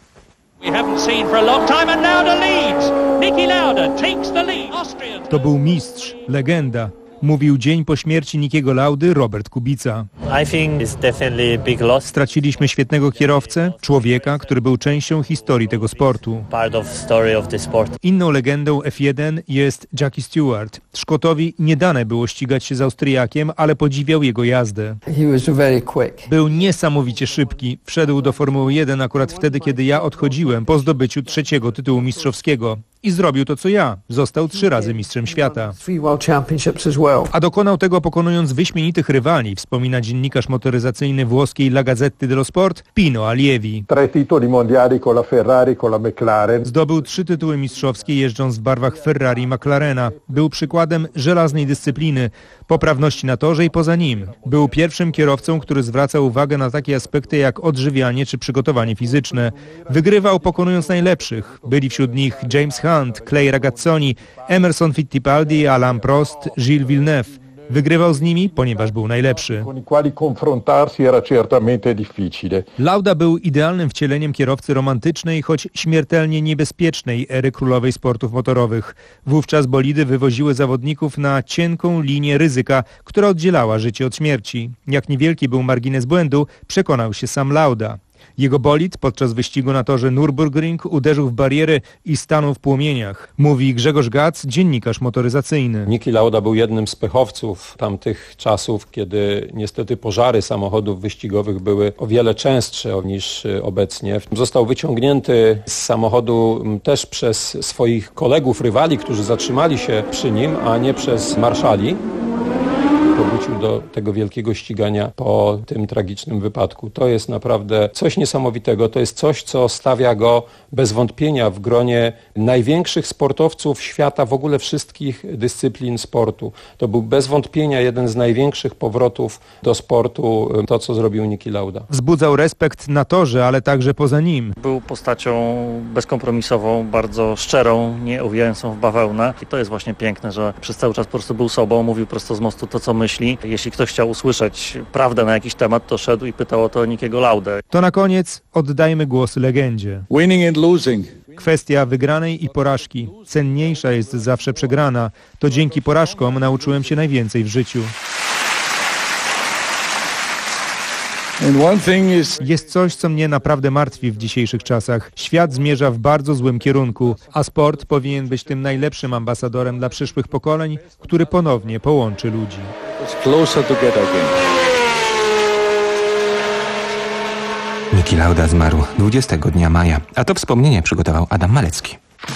To był mistrz, legenda. Mówił dzień po śmierci Nikiego Laudy Robert Kubica. Straciliśmy świetnego kierowcę, człowieka, który był częścią historii tego sportu. Inną legendą F jeden jest Jackie Stewart. Szkotowi nie dane było ścigać się z Austriakiem, ale podziwiał jego jazdę. Był niesamowicie szybki. Wszedł do Formuły jeden akurat wtedy, kiedy ja odchodziłem po zdobyciu trzeciego tytułu mistrzowskiego. I zrobił to, co ja. Został trzy razy mistrzem świata. A dokonał tego pokonując wyśmienitych rywali, wspomina dziennikarz motoryzacyjny włoskiej La Gazzetta dello Sport Pino Allievi. Zdobył trzy tytuły mistrzowskie jeżdżąc w barwach Ferrari i McLarena. Był przykładem żelaznej dyscypliny, poprawności na torze i poza nim. Był pierwszym kierowcą, który zwracał uwagę na takie aspekty jak odżywianie czy przygotowanie fizyczne. Wygrywał pokonując najlepszych. Byli wśród nich James Hunt, Clay Ragazzoni, Emerson Fittipaldi, Alain Prost, Gilles Villeneuve. Wygrywał z nimi, ponieważ był najlepszy. Lauda był idealnym wcieleniem kierowcy romantycznej, choć śmiertelnie niebezpiecznej ery królowej sportów motorowych. Wówczas bolidy wywoziły zawodników na cienką linię ryzyka, która oddzielała życie od śmierci. Jak niewielki był margines błędu, przekonał się sam Lauda. Jego bolid podczas wyścigu na torze Nürburgring uderzył w bariery i stanął w płomieniach. Mówi Grzegorz Gac, dziennikarz motoryzacyjny. Niki Lauda był jednym z pechowców tamtych czasów, kiedy niestety pożary samochodów wyścigowych były o wiele częstsze niż obecnie. Został wyciągnięty z samochodu też przez swoich kolegów, rywali, którzy zatrzymali się przy nim, a nie przez marszali. Powrócił do tego wielkiego ścigania po tym tragicznym wypadku. To jest naprawdę coś niesamowitego. To jest coś, co stawia go bez wątpienia w gronie największych sportowców świata, w ogóle wszystkich dyscyplin sportu. To był bez wątpienia jeden z największych powrotów do sportu, to co zrobił Niki Lauda. Wzbudzał respekt na torze, ale także poza nim. Był postacią bezkompromisową, bardzo szczerą, nie owijającą w bawełnę. I to jest właśnie piękne, że przez cały czas po prostu był sobą, mówił prosto z mostu to, co myśli. myśli. Jeśli ktoś chciał usłyszeć prawdę na jakiś temat, to szedł i pytał o to Nickiego Laudę. To na koniec oddajmy głos legendzie. Winning and losing. Kwestia wygranej i porażki. Cenniejsza jest zawsze przegrana. To dzięki porażkom nauczyłem się najwięcej w życiu. Jest coś, co mnie naprawdę martwi w dzisiejszych czasach. Świat zmierza w bardzo złym kierunku, a sport powinien być tym najlepszym ambasadorem dla przyszłych pokoleń, który ponownie połączy ludzi. Niki Lauda zmarł dwudziestego dnia maja, a to wspomnienie przygotował Adam Malecki.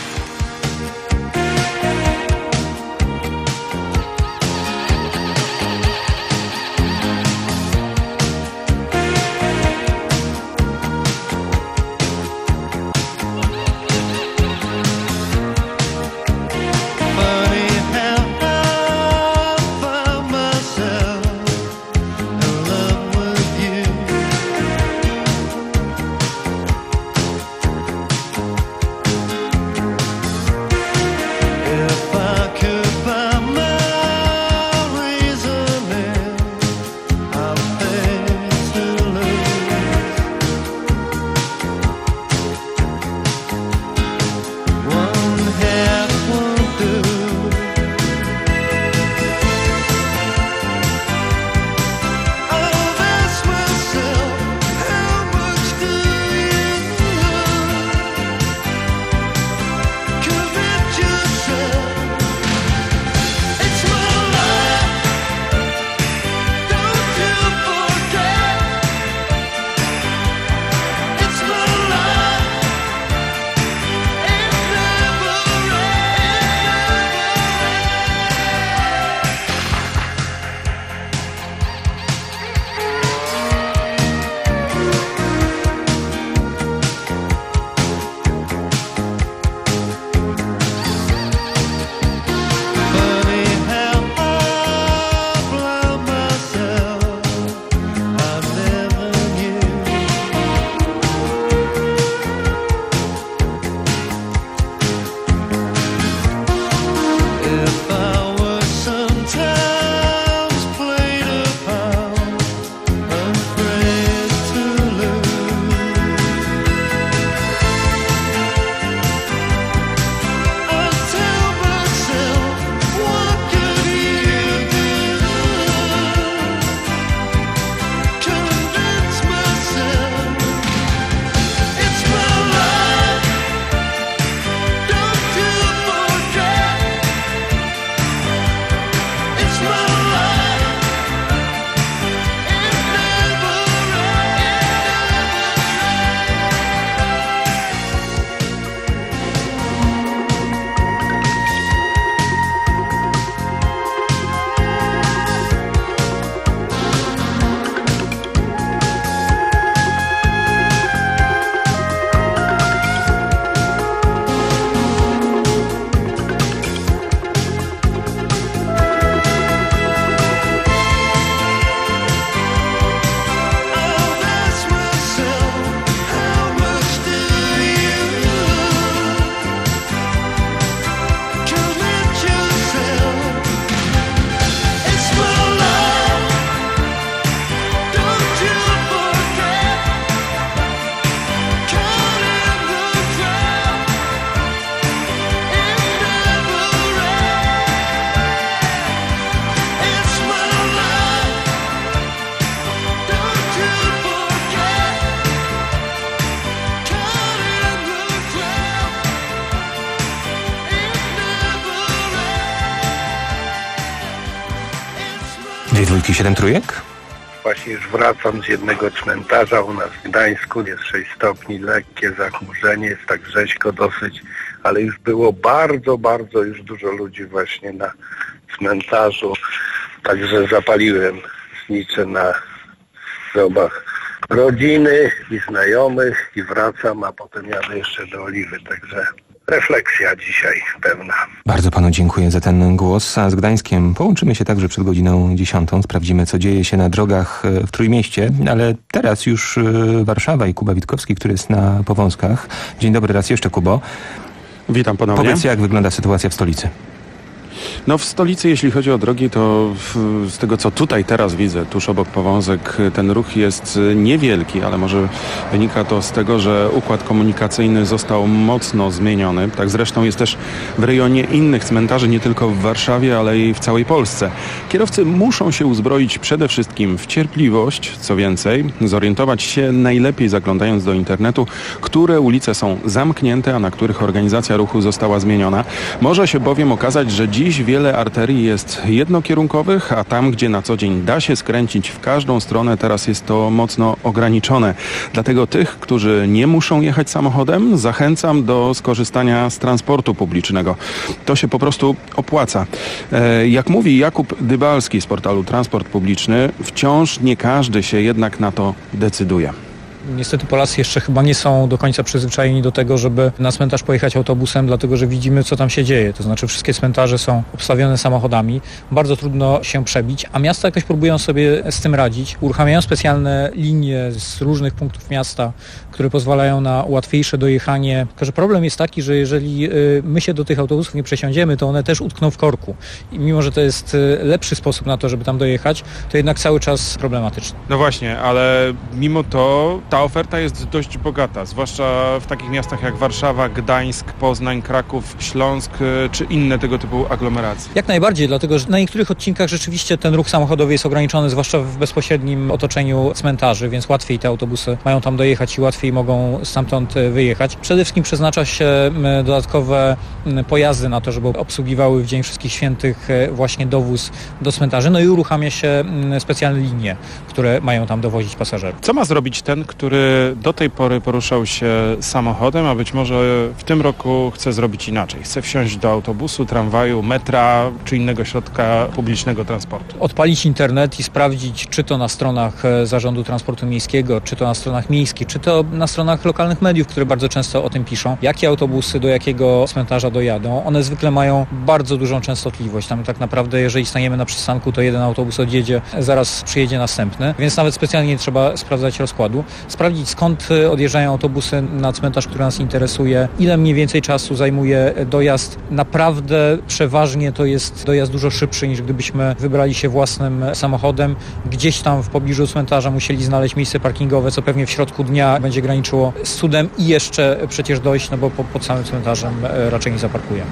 Dwie dwójki, siedem trójek? Właśnie już wracam z jednego cmentarza u nas w Gdańsku. Jest sześć stopni, lekkie zachmurzenie, jest tak rzeźko dosyć, ale już było bardzo, bardzo już dużo ludzi właśnie na cmentarzu. Także zapaliłem znicze na grobach rodziny i znajomych i wracam, a potem jadę jeszcze do Oliwy. Także refleksja dzisiaj pełna. Bardzo panu dziękuję za ten głos, a z Gdańskiem połączymy się także przed godziną dziesiątą. Sprawdzimy, co dzieje się na drogach w Trójmieście, ale teraz już Warszawa i Kuba Witkowski, który jest na Powązkach. Dzień dobry raz jeszcze, Kubo. Witam ponownie. Powiedz, jak wygląda sytuacja w stolicy? No w stolicy, jeśli chodzi o drogi, to w, z tego co tutaj teraz widzę, tuż obok Powązek, ten ruch jest niewielki, ale może wynika to z tego, że układ komunikacyjny został mocno zmieniony. Tak zresztą jest też w rejonie innych cmentarzy, nie tylko w Warszawie, ale i w całej Polsce. Kierowcy muszą się uzbroić przede wszystkim w cierpliwość, co więcej, zorientować się najlepiej zaglądając do internetu, które ulice są zamknięte, a na których organizacja ruchu została zmieniona. Może się bowiem okazać, że dziś wiele arterii jest jednokierunkowych, a tam, gdzie na co dzień da się skręcić w każdą stronę, teraz jest to mocno ograniczone. Dlatego tych, którzy nie muszą jechać samochodem, zachęcam do skorzystania z transportu publicznego. To się po prostu opłaca. E, jak mówi Jakub Dybalski z portalu Transport Publiczny, wciąż nie każdy się jednak na to decyduje. Niestety Polacy jeszcze chyba nie są do końca przyzwyczajeni do tego, żeby na cmentarz pojechać autobusem, dlatego że widzimy, co tam się dzieje. To znaczy wszystkie cmentarze są obstawione samochodami, bardzo trudno się przebić, a miasta jakoś próbują sobie z tym radzić. Uruchamiają specjalne linie z różnych punktów miasta, które pozwalają na łatwiejsze dojechanie. Tylko że problem jest taki, że jeżeli my się do tych autobusów nie przesiądziemy, to one też utkną w korku. I mimo, że to jest lepszy sposób na to, żeby tam dojechać, to jednak cały czas problematyczne. No właśnie, ale mimo to ta oferta jest dość bogata, zwłaszcza w takich miastach jak Warszawa, Gdańsk, Poznań, Kraków, Śląsk czy inne tego typu aglomeracje. Jak najbardziej, dlatego że na niektórych odcinkach rzeczywiście ten ruch samochodowy jest ograniczony, zwłaszcza w bezpośrednim otoczeniu cmentarzy, więc łatwiej te autobusy mają tam dojechać i łatwiej mogą stamtąd wyjechać. Przede wszystkim przeznacza się dodatkowe pojazdy na to, żeby obsługiwały w Dzień Wszystkich Świętych właśnie dowóz do cmentarzy, no i uruchamia się specjalne linie, które mają tam dowozić pasażerów. Co ma zrobić ten, który do tej pory poruszał się samochodem, a być może w tym roku chce zrobić inaczej? Chce wsiąść do autobusu, tramwaju, metra czy innego środka publicznego transportu? Odpalić internet i sprawdzić, czy to na stronach Zarządu Transportu Miejskiego, czy to na stronach miejskich, czy to na stronach lokalnych mediów, które bardzo często o tym piszą, jakie autobusy do jakiego cmentarza dojadą. One zwykle mają bardzo dużą częstotliwość. Tam tak naprawdę, jeżeli staniemy na przystanku, to jeden autobus odjedzie, zaraz przyjedzie następny, więc nawet specjalnie nie trzeba sprawdzać rozkładu. Sprawdzić, skąd odjeżdżają autobusy na cmentarz, który nas interesuje, ile mniej więcej czasu zajmuje dojazd. Naprawdę przeważnie to jest dojazd dużo szybszy, niż gdybyśmy wybrali się własnym samochodem. Gdzieś tam w pobliżu cmentarza musieli znaleźć miejsce parkingowe, co pewnie w środku dnia będzie graniczyło z cudem i jeszcze przecież dojść, no bo po, pod samym cmentarzem raczej nie zaparkujemy.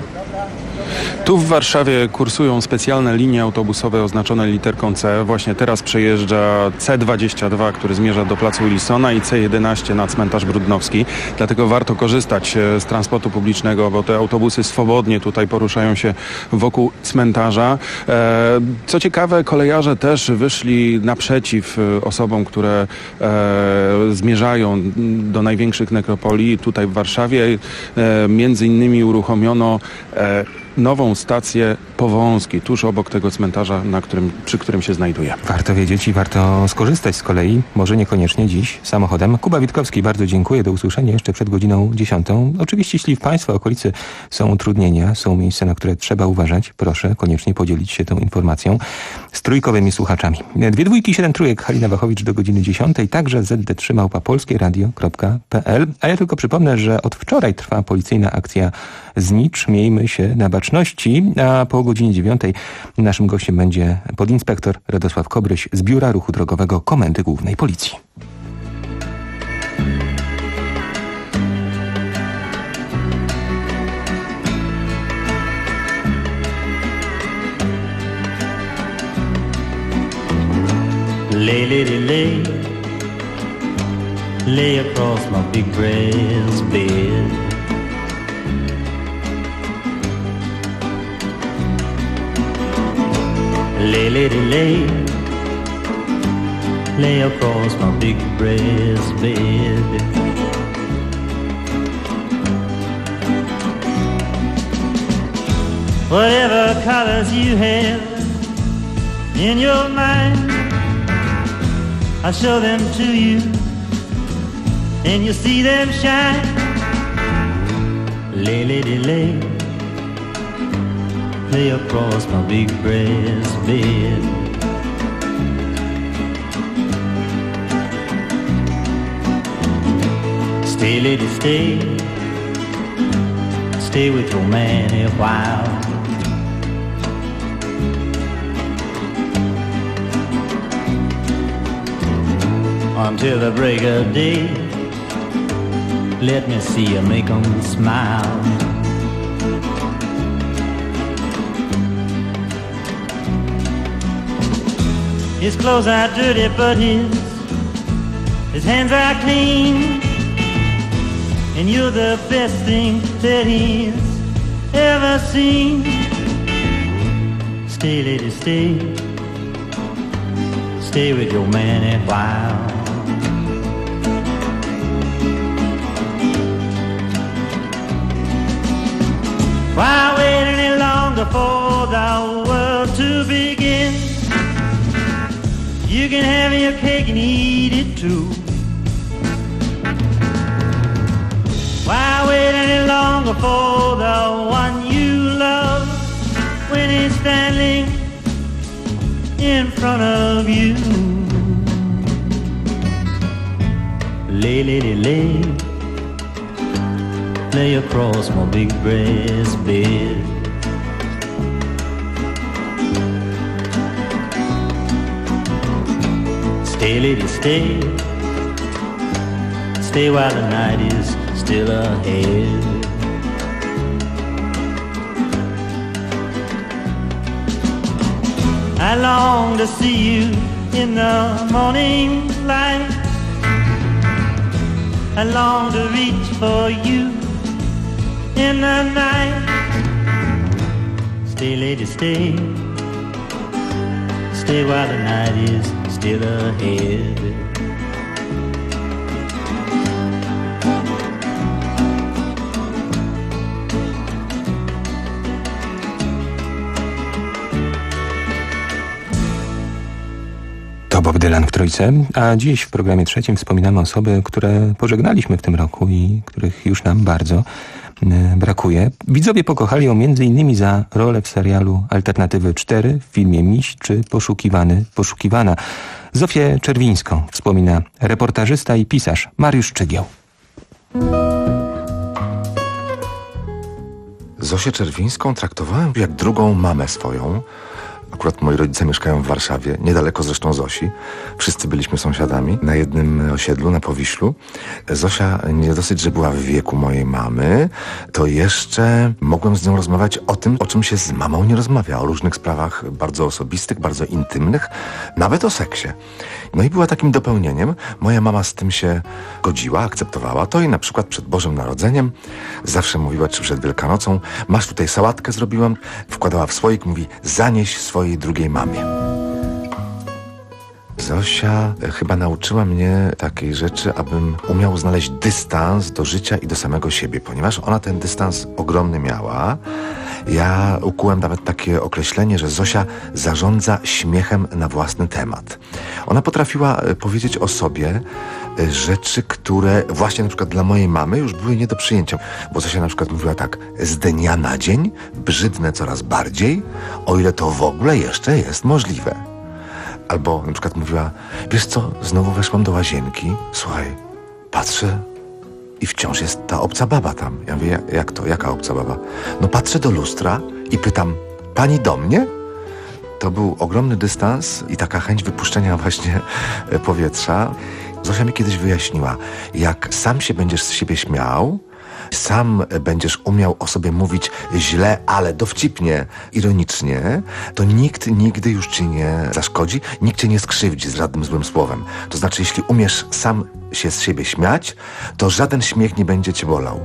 Tu w Warszawie kursują specjalne linie autobusowe oznaczone literką C. Właśnie teraz przejeżdża C dwadzieścia dwa, który zmierza do placu Wilsona, i C jedenaście na cmentarz Brudnowski. Dlatego warto korzystać z transportu publicznego, bo te autobusy swobodnie tutaj poruszają się wokół cmentarza. Co ciekawe, kolejarze też wyszli naprzeciw osobom, które zmierzają do największych nekropolii tutaj w Warszawie. Między innymi uruchomiono nową stację Powązki, tuż obok tego cmentarza, na którym, przy którym się znajduje. Warto wiedzieć i warto skorzystać z kolei, może niekoniecznie dziś samochodem. Kuba Witkowski, bardzo dziękuję. Do usłyszenia jeszcze przed godziną dziesiątą. Oczywiście, jeśli w Państwa okolicy są utrudnienia, są miejsca, na które trzeba uważać, proszę koniecznie podzielić się tą informacją z trójkowymi słuchaczami. Dwie dwójki, siedem trójek, Halina Wachowicz do godziny dziesiątej, także zet de trzy małpa polskieradio kropka pe el. A ja tylko przypomnę, że od wczoraj trwa policyjna akcja Znicz. Miejmy się na baczności, a po godzinie dziewiątej naszym gościem będzie podinspektor Radosław Kobryś z Biura Ruchu Drogowego Komendy Głównej Policji. Lay, lady, lay, lay across my big brass bed. Lay, lady, lay, lay across my big brass bed. Whatever colors you have in your mind, I'll show them to you, and you'll see them shine. Lay, lady, lay, lay across my big brass bed. Stay, lady, stay, stay with your man a while. until the break of day. Let me see you make 'em smile. His clothes are dirty, but his his hands are clean. And you're the best thing that he's ever seen. Stay, lady, stay. Stay with your man a while. Why wait any longer for the world to begin? You can have your cake and eat it too. Why wait any longer for the one you love when he's standing in front of you? Lay, lay, lay, lay, lay across my big breast bed. Stay, lady, stay, stay while the night is still ahead. I long to see you in the morning light. I long to reach for you in the night. Stay, lady, stay, stay while the night is still ahead. To Bob Dylan w Trójce, a dziś w programie trzecim wspominamy osoby, które pożegnaliśmy w tym roku i których już nam bardzo brakuje. Widzowie pokochali ją między innymi za rolę w serialu Alternatywy cztery, w filmie Miś czy Poszukiwany, Poszukiwana. Zofię Czerwińską wspomina reportażysta i pisarz Mariusz Szczygieł. Zosię Czerwińską traktowałem jak drugą mamę swoją. Akurat moi rodzice mieszkają w Warszawie, niedaleko zresztą Zosi. Wszyscy byliśmy sąsiadami na jednym osiedlu, na Powiślu. Zosia nie dosyć, że była w wieku mojej mamy, to jeszcze mogłem z nią rozmawiać o tym, o czym się z mamą nie rozmawia. O różnych sprawach bardzo osobistych, bardzo intymnych, nawet o seksie. No i była takim dopełnieniem. Moja mama z tym się godziła, akceptowała to i na przykład przed Bożym Narodzeniem zawsze mówiła, czy przed Wielkanocą: masz tutaj sałatkę zrobiłam, wkładała w słoik, mówi: zanieś swojej drugiej mamie. Zosia chyba nauczyła mnie takiej rzeczy, abym umiał znaleźć dystans do życia i do samego siebie, ponieważ ona ten dystans ogromny miała. Ja ukułem nawet takie określenie, że Zosia zarządza śmiechem na własny temat. Ona potrafiła powiedzieć o sobie rzeczy, które właśnie na przykład dla mojej mamy już były nie do przyjęcia. Bo Zosia na przykład mówiła tak: z dnia na dzień brzydnę coraz bardziej, o ile to w ogóle jeszcze jest możliwe. Albo na przykład mówiła: wiesz co, znowu weszłam do łazienki, słuchaj, patrzę i wciąż jest ta obca baba tam. Ja mówię: jak to? Jaka obca baba? No patrzę do lustra i pytam: pani do mnie? To był ogromny dystans i taka chęć wypuszczenia właśnie powietrza. Zosia mi kiedyś wyjaśniła: jak sam się będziesz z siebie śmiał, sam będziesz umiał o sobie mówić źle, ale dowcipnie, ironicznie, to nikt nigdy już ci nie zaszkodzi, nikt cię nie skrzywdzi z żadnym złym słowem. To znaczy, jeśli umiesz sam się z siebie śmiać, to żaden śmiech nie będzie cię bolał.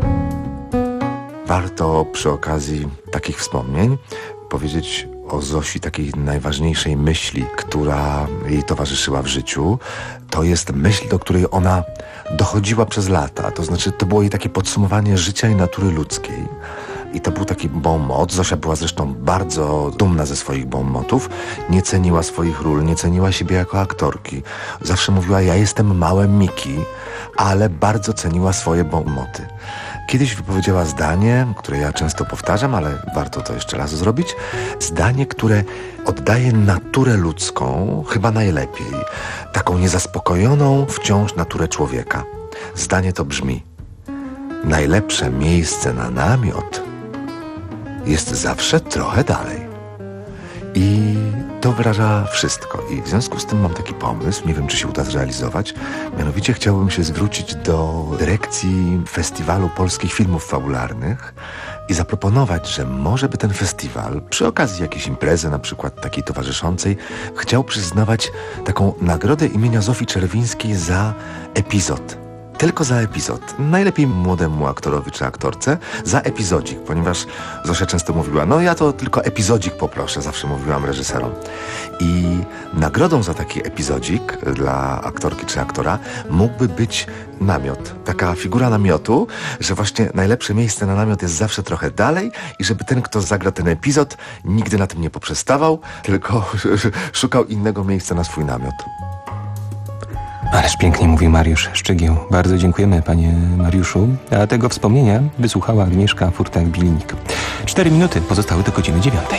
Warto przy okazji takich wspomnień powiedzieć o Zosi takiej najważniejszej myśli, która jej towarzyszyła w życiu. To jest myśl, do której ona dochodziła przez lata. To znaczy, to było jej takie podsumowanie życia i natury ludzkiej. I to był taki bon mot. Zosia była zresztą bardzo dumna ze swoich bon motów. Nie ceniła swoich ról, nie ceniła siebie jako aktorki. Zawsze mówiła: ja jestem małe Miki, ale bardzo ceniła swoje bon moty. Kiedyś wypowiedziała zdanie, które ja często powtarzam, ale warto to jeszcze raz zrobić. Zdanie, które oddaje naturę ludzką chyba najlepiej. Taką niezaspokojoną wciąż naturę człowieka. Zdanie to brzmi: najlepsze miejsce na namiot jest zawsze trochę dalej. I to wyraża wszystko. I w związku z tym mam taki pomysł, nie wiem, czy się uda zrealizować. Mianowicie chciałbym się zwrócić do dyrekcji Festiwalu Polskich Filmów Fabularnych i zaproponować, że może by ten festiwal, przy okazji jakiejś imprezy, na przykład takiej towarzyszącej, chciał przyznawać taką nagrodę imienia Zofii Czerwińskiej za epizod. Tylko za epizod. Najlepiej młodemu aktorowi czy aktorce za epizodzik, ponieważ Zosia często mówiła, no ja to tylko epizodzik poproszę, zawsze mówiłam reżyserom. I nagrodą za taki epizodzik dla aktorki czy aktora mógłby być namiot. Taka figura namiotu, że właśnie najlepsze miejsce na namiot jest zawsze trochę dalej i żeby ten, kto zagra ten epizod, nigdy na tym nie poprzestawał, tylko szukał innego miejsca na swój namiot. Ależ pięknie mówi Mariusz Szczygieł. Bardzo dziękujemy, panie Mariuszu. A tego wspomnienia wysłuchała Agnieszka Furtak-Bilinik. Cztery minuty pozostały do godziny dziewiątej.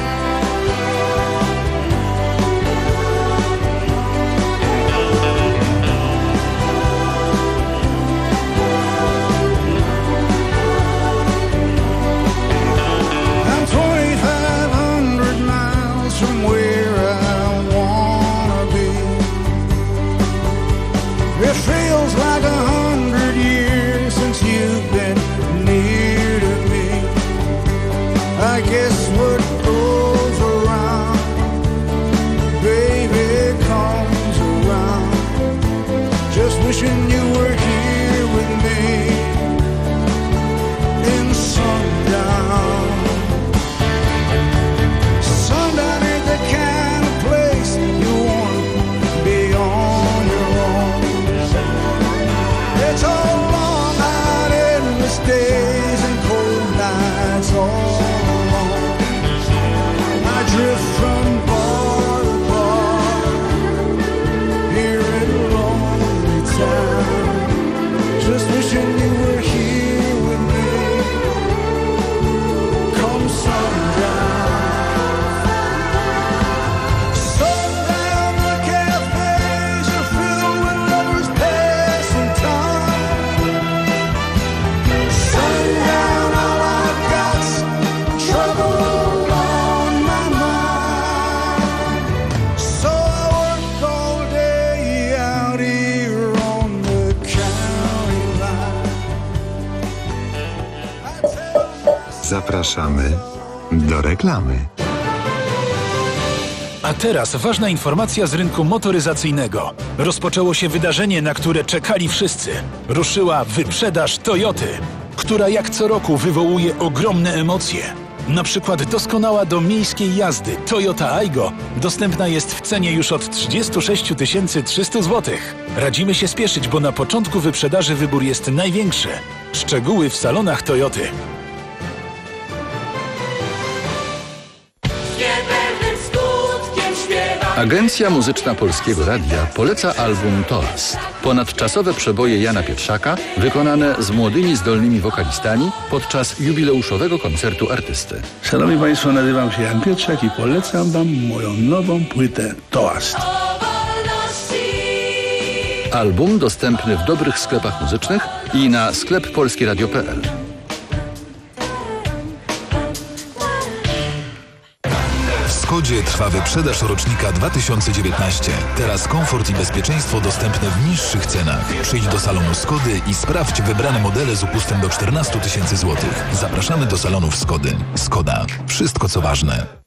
Zapraszamy do reklamy. A teraz ważna informacja z rynku motoryzacyjnego. Rozpoczęło się wydarzenie, na które czekali wszyscy. Ruszyła wyprzedaż Toyoty, która jak co roku wywołuje ogromne emocje. Na przykład doskonała do miejskiej jazdy Toyota Aygo dostępna jest w cenie już od trzydzieści sześć tysięcy trzysta złotych. Radzimy się spieszyć, bo na początku wyprzedaży wybór jest największy. Szczegóły w salonach Toyoty. Agencja Muzyczna Polskiego Radia poleca album Toast. Ponadczasowe przeboje Jana Pietrzaka, wykonane z młodymi, zdolnymi wokalistami podczas jubileuszowego koncertu artysty. Szanowni Państwo, nazywam się Jan Pietrzak i polecam Wam moją nową płytę Toast. Album dostępny w dobrych sklepach muzycznych i na sklep polskieradio kropka p l. W Skodzie trwa wyprzedaż rocznika dwa tysiące dziewiętnaście. Teraz komfort i bezpieczeństwo dostępne w niższych cenach. Przyjdź do salonu Skody i sprawdź wybrane modele z upustem do czternastu tysięcy złotych. Zapraszamy do salonów Skody. Skoda. Wszystko co ważne.